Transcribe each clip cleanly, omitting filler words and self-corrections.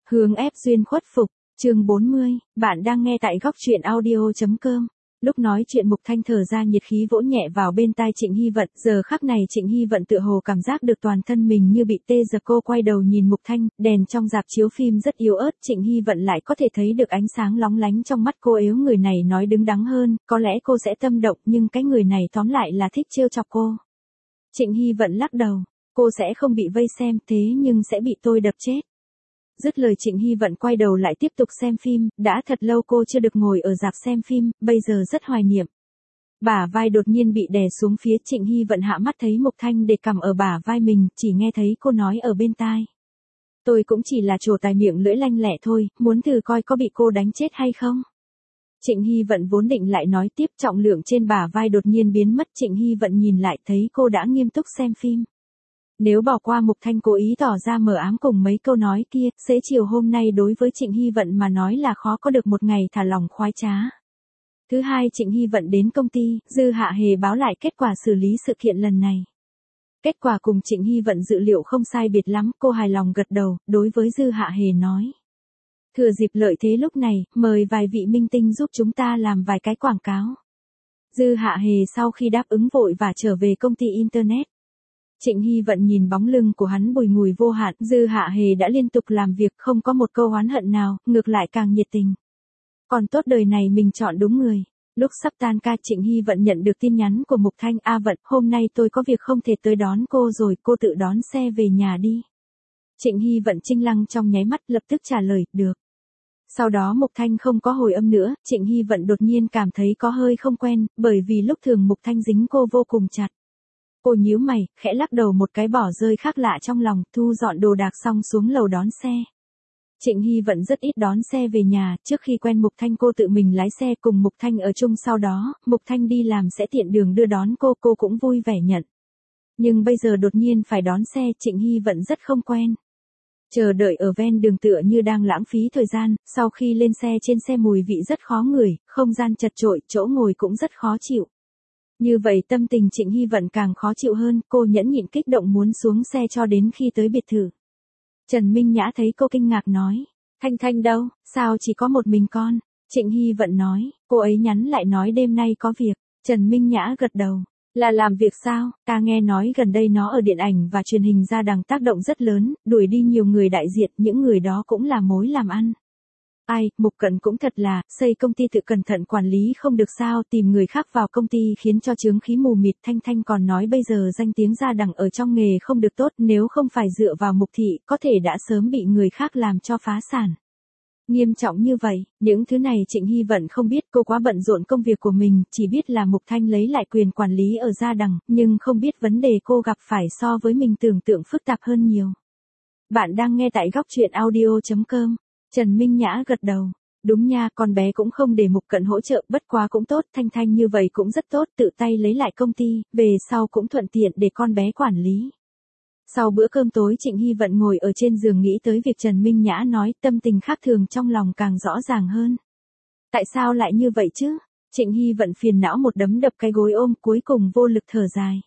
Hướng ép duyên khuất phục, chương 40, bạn đang nghe tại góc truyện audio.com. Lúc nói chuyện Mục Thanh thở ra nhiệt khí vỗ nhẹ vào bên tai Trịnh Hy Vận, giờ khắc này Trịnh Hy Vận tựa hồ cảm giác được toàn thân mình như bị tê dập. Cô quay đầu nhìn Mục Thanh, đèn trong rạp chiếu phim rất yếu ớt, Trịnh Hy Vận lại có thể thấy được ánh sáng lóng lánh trong mắt cô. Nếu người này nói đứng đắn hơn, có lẽ cô sẽ tâm động, nhưng cái người này tóm lại là thích trêu chọc cô. Trịnh Hy Vận lắc đầu, cô sẽ không bị vây xem, thế nhưng sẽ bị tôi đập chết. Dứt lời Trịnh Hy Vận quay đầu lại tiếp tục xem phim, đã thật lâu cô chưa được ngồi ở rạp xem phim, bây giờ rất hoài niệm. Bả vai đột nhiên bị đè xuống phía Trịnh Hy Vận hạ mắt thấy Mục Thanh để cầm ở bả vai mình, chỉ nghe thấy cô nói ở bên tai. Tôi cũng chỉ là trổ tài miệng lưỡi lanh lẹ thôi, muốn thử coi có bị cô đánh chết hay không. Trịnh Hy Vận vốn định lại nói tiếp, trọng lượng trên bả vai đột nhiên biến mất. Trịnh Hy Vận nhìn lại thấy cô đã nghiêm túc xem phim. Nếu bỏ qua Mục Thanh cố ý tỏ ra mờ ám cùng mấy câu nói kia, xế chiều hôm nay đối với Trịnh Hy Vận mà nói là khó có được một ngày thả lỏng khoái trá. Thứ hai, Trịnh Hy Vận đến công ty, Dư Hạ Hề báo lại kết quả xử lý sự kiện lần này. Kết quả cùng Trịnh Hy Vận dự liệu không sai biệt lắm, cô hài lòng gật đầu, đối với Dư Hạ Hề nói. Thừa dịp lợi thế lúc này, mời vài vị minh tinh giúp chúng ta làm vài cái quảng cáo. Dư Hạ Hề sau khi đáp ứng vội và trở về công ty Internet. Trịnh Hy Vận nhìn bóng lưng của hắn bùi ngùi vô hạn, Dư Hạ Hề đã liên tục làm việc không có một câu oán hận nào, ngược lại càng nhiệt tình. Còn tốt đời này mình chọn đúng người. Lúc sắp tan ca Trịnh Hy Vận nhận được tin nhắn của Mục Thanh, A Vận, hôm nay tôi có việc không thể tới đón cô rồi, cô tự đón xe về nhà đi. Trịnh Hy Vận chinh lăng trong nháy mắt lập tức trả lời, được. Sau đó Mục Thanh không có hồi âm nữa, Trịnh Hy Vận đột nhiên cảm thấy có hơi không quen, bởi vì lúc thường Mục Thanh dính cô vô cùng chặt. Cô nhíu mày, khẽ lắc đầu một cái bỏ rơi khác lạ trong lòng, thu dọn đồ đạc xong xuống lầu đón xe. Trịnh Hy Vận rất ít đón xe về nhà, trước khi quen Mục Thanh cô tự mình lái xe cùng Mục Thanh ở chung, sau đó, Mục Thanh đi làm sẽ tiện đường đưa đón cô cũng vui vẻ nhận. Nhưng bây giờ đột nhiên phải đón xe, Trịnh Hy Vận rất không quen. Chờ đợi ở ven đường tựa như đang lãng phí thời gian, sau khi lên xe trên xe mùi vị rất khó ngửi, không gian chật chội, chỗ ngồi cũng rất khó chịu. Như vậy tâm tình Trịnh Hy Vận càng khó chịu hơn, cô nhẫn nhịn kích động muốn xuống xe cho đến khi tới biệt thự. Trần Minh Nhã thấy cô kinh ngạc nói, Thanh Thanh đâu, sao chỉ có một mình con? Trịnh Hy Vận nói, cô ấy nhắn lại nói đêm nay có việc. Trần Minh Nhã gật đầu, là làm việc sao? Ta nghe nói gần đây nó ở điện ảnh và truyền hình gia đằng tác động rất lớn, đuổi đi nhiều người đại diện, những người đó cũng là mối làm ăn. Ai, Mục Cận cũng thật là, xây công ty tự cẩn thận quản lý không được sao, tìm người khác vào công ty khiến cho chướng khí mù mịt. Thanh Thanh còn nói bây giờ danh tiếng gia đằng ở trong nghề không được tốt, nếu không phải dựa vào Mục thị, có thể đã sớm bị người khác làm cho phá sản. Nghiêm trọng như vậy, những thứ này Trịnh Hy Vận không biết, cô quá bận rộn công việc của mình, chỉ biết là Mục Thanh lấy lại quyền quản lý ở gia đằng, nhưng không biết vấn đề cô gặp phải so với mình tưởng tượng phức tạp hơn nhiều. Bạn đang nghe tại góc truyện audio.com. Trần Minh Nhã gật đầu. Đúng nha, con bé cũng không để Mục Cận hỗ trợ, bất quá cũng tốt, Thanh Thanh như vậy cũng rất tốt, tự tay lấy lại công ty, về sau cũng thuận tiện để con bé quản lý. Sau bữa cơm tối Trịnh Hy Vận ngồi ở trên giường nghĩ tới việc Trần Minh Nhã nói, tâm tình khác thường trong lòng càng rõ ràng hơn. Tại sao lại như vậy chứ? Trịnh Hy Vận phiền não một đấm đập cái gối ôm, cuối cùng vô lực thở dài.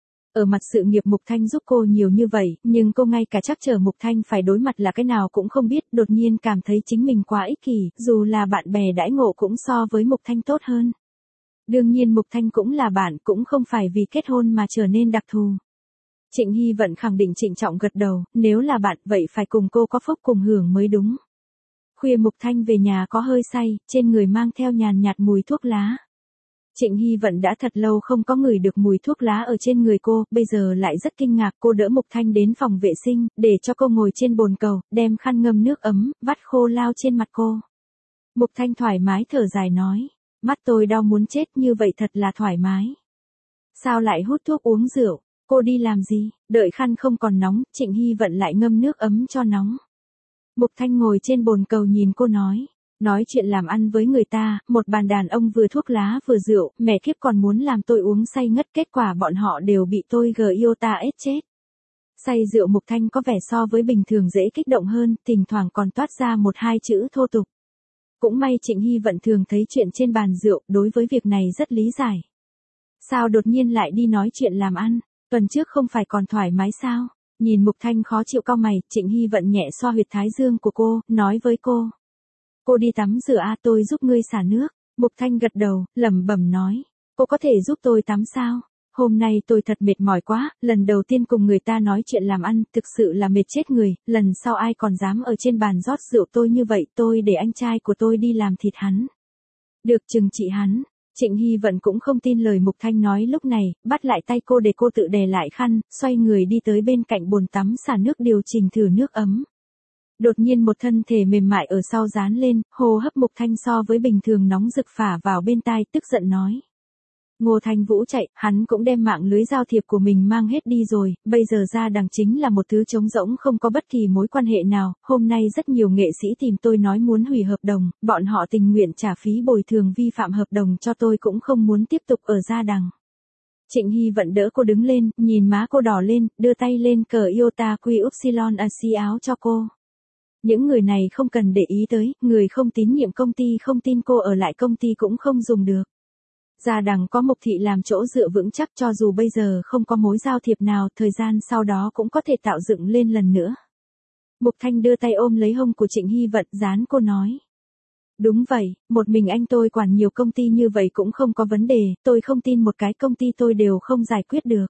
Ở mặt sự nghiệp Mục Thanh giúp cô nhiều như vậy, nhưng cô ngay cả chắc trở Mục Thanh phải đối mặt là cái nào cũng không biết, đột nhiên cảm thấy chính mình quá ích kỷ, dù là bạn bè đãi ngộ cũng so với Mục Thanh tốt hơn. Đương nhiên Mục Thanh cũng là bạn, cũng không phải vì kết hôn mà trở nên đặc thù. Trịnh Hy Vận khẳng định trịnh trọng gật đầu, nếu là bạn vậy phải cùng cô có phúc cùng hưởng mới đúng. Khuya Mục Thanh về nhà có hơi say, trên người mang theo nhàn nhạt mùi thuốc lá. Trịnh Hy Vận đã thật lâu không có ngửi được mùi thuốc lá ở trên người cô, bây giờ lại rất kinh ngạc. Cô đỡ Mục Thanh đến phòng vệ sinh, để cho cô ngồi trên bồn cầu, đem khăn ngâm nước ấm, vắt khô lao trên mặt cô. Mục Thanh thoải mái thở dài nói, mắt tôi đau muốn chết, như vậy thật là thoải mái. Sao lại hút thuốc uống rượu, cô đi làm gì? Đợi khăn không còn nóng, Trịnh Hy Vận lại ngâm nước ấm cho nóng. Mục Thanh ngồi trên bồn cầu nhìn cô nói chuyện làm ăn với người ta, một bàn đàn ông vừa thuốc lá vừa rượu, mẹ kiếp còn muốn làm tôi uống say ngất, kết quả bọn họ đều bị tôi iota ết chết. Say rượu Mục Thanh có vẻ so với bình thường dễ kích động hơn, thỉnh thoảng còn toát ra một hai chữ thô tục. Cũng may Trịnh Hy Vận thường thấy chuyện trên bàn rượu, đối với việc này rất lý giải. Sao đột nhiên lại đi nói chuyện làm ăn, tuần trước không phải còn thoải mái sao? Nhìn Mục Thanh khó chịu cau mày, Trịnh Hy Vận nhẹ xoa huyệt thái dương của cô, nói với cô. Cô đi tắm rửa tôi giúp ngươi xả nước. Mục Thanh gật đầu, lẩm bẩm nói. Cô có thể giúp tôi tắm sao? Hôm nay tôi thật mệt mỏi quá, lần đầu tiên cùng người ta nói chuyện làm ăn, thực sự là mệt chết người, lần sau ai còn dám ở trên bàn rót rượu tôi như vậy, tôi để anh trai của tôi đi làm thịt hắn. Được trừng trị hắn. Trịnh Hy Vận cũng không tin lời Mục Thanh nói lúc này, bắt lại tay cô để cô tự đè lại khăn, xoay người đi tới bên cạnh bồn tắm xả nước điều chỉnh thử nước ấm. Đột nhiên một thân thể mềm mại ở sau dán lên, hô hấp Mục Thanh so với bình thường nóng rực phả vào bên tai, tức giận nói. Ngô Thanh Vũ chạy, hắn cũng đem mạng lưới giao thiệp của mình mang hết đi rồi, bây giờ ra đằng chính là một thứ trống rỗng không có bất kỳ mối quan hệ nào, hôm nay rất nhiều nghệ sĩ tìm tôi nói muốn hủy hợp đồng, bọn họ tình nguyện trả phí bồi thường vi phạm hợp đồng cho tôi cũng không muốn tiếp tục ở ra đằng. Trịnh Hy Vận đỡ cô đứng lên, nhìn má cô đỏ lên, đưa tay lên cờ Iota Quy Upsilon Asi áo cho cô. Những người này không cần để ý tới, người không tín nhiệm công ty không tin cô ở lại công ty cũng không dùng được. Gia đằng có Mục thị làm chỗ dựa vững chắc cho dù bây giờ không có mối giao thiệp nào, thời gian sau đó cũng có thể tạo dựng lên lần nữa. Mục Thanh đưa tay ôm lấy hông của Trịnh Hy Vận, dán cô nói. Đúng vậy, một mình anh tôi quản nhiều công ty như vậy cũng không có vấn đề, tôi không tin một cái công ty tôi đều không giải quyết được.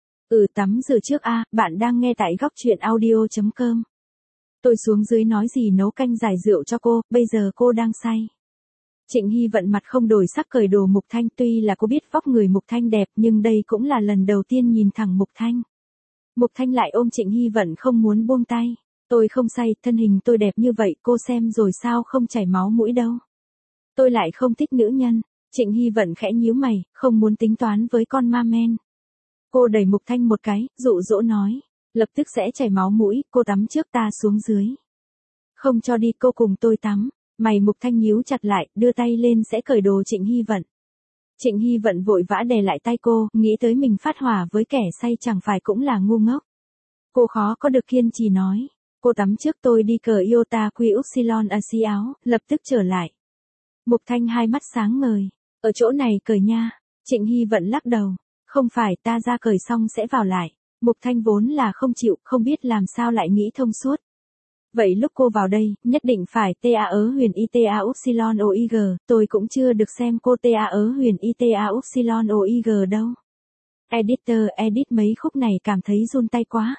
Tắm rửa trước a, bạn đang nghe tại góc truyện audio.com. Tôi xuống dưới nói gì nấu canh giải rượu cho cô, bây giờ cô đang say. Trịnh Hy Vận mặt không đổi sắc cởi đồ Mục Thanh, tuy là cô biết vóc người Mục Thanh đẹp nhưng đây cũng là lần đầu tiên nhìn thẳng Mục Thanh. Mục Thanh lại ôm Trịnh Hy Vận không muốn buông tay. Tôi không say, thân hình tôi đẹp như vậy, cô xem rồi sao không chảy máu mũi đâu. Tôi lại không thích nữ nhân. Trịnh Hy Vận khẽ nhíu mày, không muốn tính toán với con ma men. Cô đẩy Mục Thanh một cái, dụ dỗ nói. Lập tức sẽ chảy máu mũi, cô tắm trước ta xuống dưới. Không cho đi, cô cùng tôi tắm. Mày Mục Thanh nhíu chặt lại, đưa tay lên sẽ cởi đồ Trịnh Hy Vận. Trịnh Hy Vận vội vã đè lại tay cô, nghĩ tới mình phát hỏa với kẻ say chẳng phải cũng là ngu ngốc. Cô khó có được kiên trì nói. Cô tắm trước tôi đi cờ Iota Quy Upsilon Asi áo, lập tức trở lại. Mục Thanh hai mắt sáng ngời. Ở chỗ này cởi nha. Trịnh Hy Vận lắc đầu. Không phải, ta ra cởi xong sẽ vào lại. Mục Thanh vốn là không chịu, không biết làm sao lại nghĩ thông suốt. Vậy lúc cô vào đây, nhất định phải TA ớ huyền ITA Upsilon OIG, tôi cũng chưa được xem cô TA ớ huyền ITA Upsilon OIG đâu. Editor edit mấy khúc này cảm thấy run tay quá.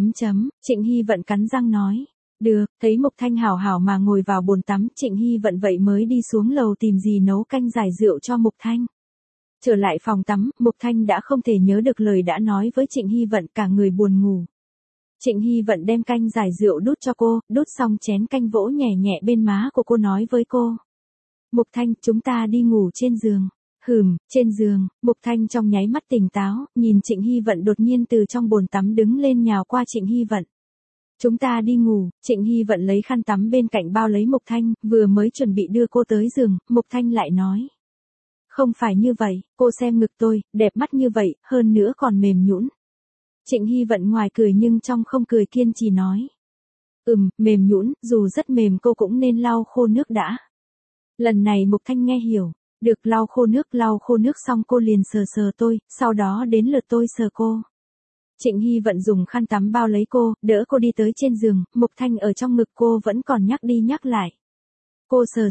Trịnh Hy Vận cắn răng nói. Được, thấy Mục Thanh hảo hảo mà ngồi vào bồn tắm, Trịnh Hy Vận vậy mới đi xuống lầu tìm gì nấu canh giải rượu cho Mục Thanh. Trở lại phòng tắm, Mục Thanh đã không thể nhớ được lời đã nói với Trịnh Hy Vận, cả người buồn ngủ. Trịnh Hy Vận đem canh giải rượu đút cho cô, đút xong chén canh vỗ nhẹ nhẹ bên má của cô nói với cô. Mục Thanh, chúng ta đi ngủ trên giường. Trên giường. Mục Thanh trong nháy mắt tỉnh táo, nhìn Trịnh Hy Vận đột nhiên từ trong bồn tắm đứng lên nhào qua Trịnh Hy Vận. Chúng ta đi ngủ. Trịnh Hy Vận lấy khăn tắm bên cạnh bao lấy Mục Thanh, vừa mới chuẩn bị đưa cô tới giường, Mục Thanh lại nói. Không phải như vậy, cô xem ngực tôi, đẹp mắt như vậy, hơn nữa còn mềm nhũn. Trịnh Hy Vận ngoài cười nhưng trong không cười kiên trì nói. Mềm nhũn, dù rất mềm cô cũng nên lau khô nước đã. Lần này Mục Thanh nghe hiểu. Được, lau khô nước xong cô liền sờ sờ tôi, sau đó đến lượt tôi sờ cô. Trịnh Hy Vận dùng khăn tắm bao lấy cô, đỡ cô đi tới trên giường, Mục Thanh ở trong ngực cô vẫn còn nhắc đi nhắc lại. Cô sờ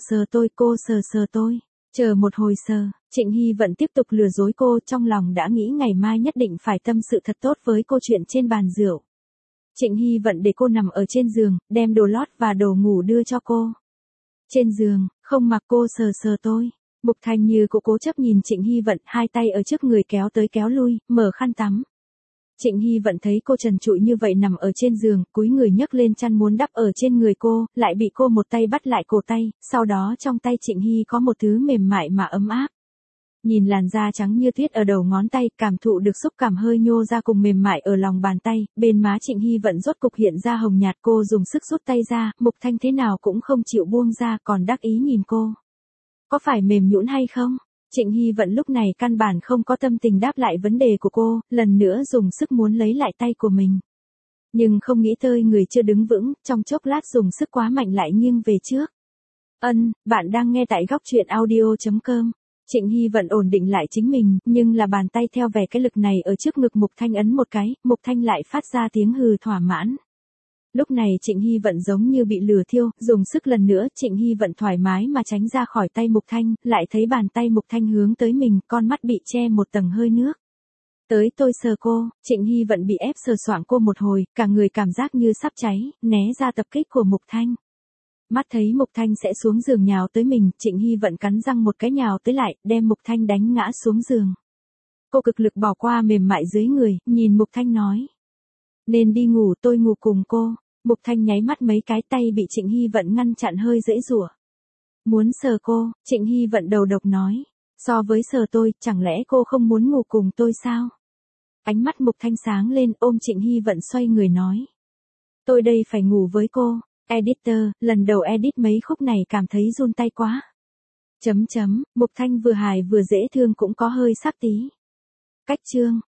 sờ tôi. Chờ một hồi sờ, Trịnh Hy Vận tiếp tục lừa dối cô, trong lòng đã nghĩ ngày mai nhất định phải tâm sự thật tốt với cô chuyện trên bàn rượu. Trịnh Hy Vận để cô nằm ở trên giường, đem đồ lót và đồ ngủ đưa cho cô. Trên giường, không mặc cô sờ sờ tôi. Mục Thanh như cô cố chấp nhìn Trịnh Hy Vận, hai tay ở trước người kéo tới kéo lui, mở khăn tắm. Trịnh Hy Vận thấy cô trần trụi như vậy nằm ở trên giường, cúi người nhấc lên chăn muốn đắp ở trên người cô, lại bị cô một tay bắt lại cổ tay, sau đó trong tay Trịnh Hy có một thứ mềm mại mà ấm áp. Nhìn làn da trắng như tuyết ở đầu ngón tay, cảm thụ được xúc cảm hơi nhô ra cùng mềm mại ở lòng bàn tay, bên má Trịnh Hy Vận rốt cục hiện ra hồng nhạt, cô dùng sức rút tay ra, Mục Thanh thế nào cũng không chịu buông ra, còn đắc ý nhìn cô. Có phải mềm nhũn hay không? Trịnh Hy Vận lúc này căn bản không có tâm tình đáp lại vấn đề của cô, lần nữa dùng sức muốn lấy lại tay của mình. Nhưng không nghĩ tới người chưa đứng vững, trong chốc lát dùng sức quá mạnh lại nghiêng về trước. Bạn đang nghe tại góc truyện audio.com. Trịnh Hy Vận ổn định lại chính mình, nhưng là bàn tay theo vẻ cái lực này ở trước ngực Mục Thanh ấn một cái, Mục Thanh lại phát ra tiếng hừ thỏa mãn. Lúc này Trịnh Hy Vận giống như bị lửa thiêu, dùng sức lần nữa, Trịnh Hy Vận thoải mái mà tránh ra khỏi tay Mục Thanh, lại thấy bàn tay Mục Thanh hướng tới mình, con mắt bị che một tầng hơi nước. Tới tôi sờ cô, Trịnh Hy Vận bị ép sờ soạng cô một hồi, cả người cảm giác như sắp cháy, né ra tập kích của Mục Thanh. Mắt thấy Mục Thanh sẽ xuống giường nhào tới mình, Trịnh Hy Vận cắn răng một cái nhào tới lại, đem Mục Thanh đánh ngã xuống giường. Cô cực lực bỏ qua mềm mại dưới người, nhìn Mục Thanh nói. Nên đi ngủ, tôi ngủ cùng cô. Mục Thanh nháy mắt mấy cái, tay bị Trịnh Hy Vận ngăn chặn hơi dễ rủa. Muốn sờ cô, Trịnh Hy Vận đầu độc nói. So với sờ tôi, chẳng lẽ cô không muốn ngủ cùng tôi sao? Ánh mắt Mục Thanh sáng lên, ôm Trịnh Hy Vận xoay người nói. Tôi đây phải ngủ với cô. Editor, lần đầu edit mấy khúc này cảm thấy run tay quá. Mục Thanh vừa hài vừa dễ thương cũng có hơi sắc tí. Cách chương.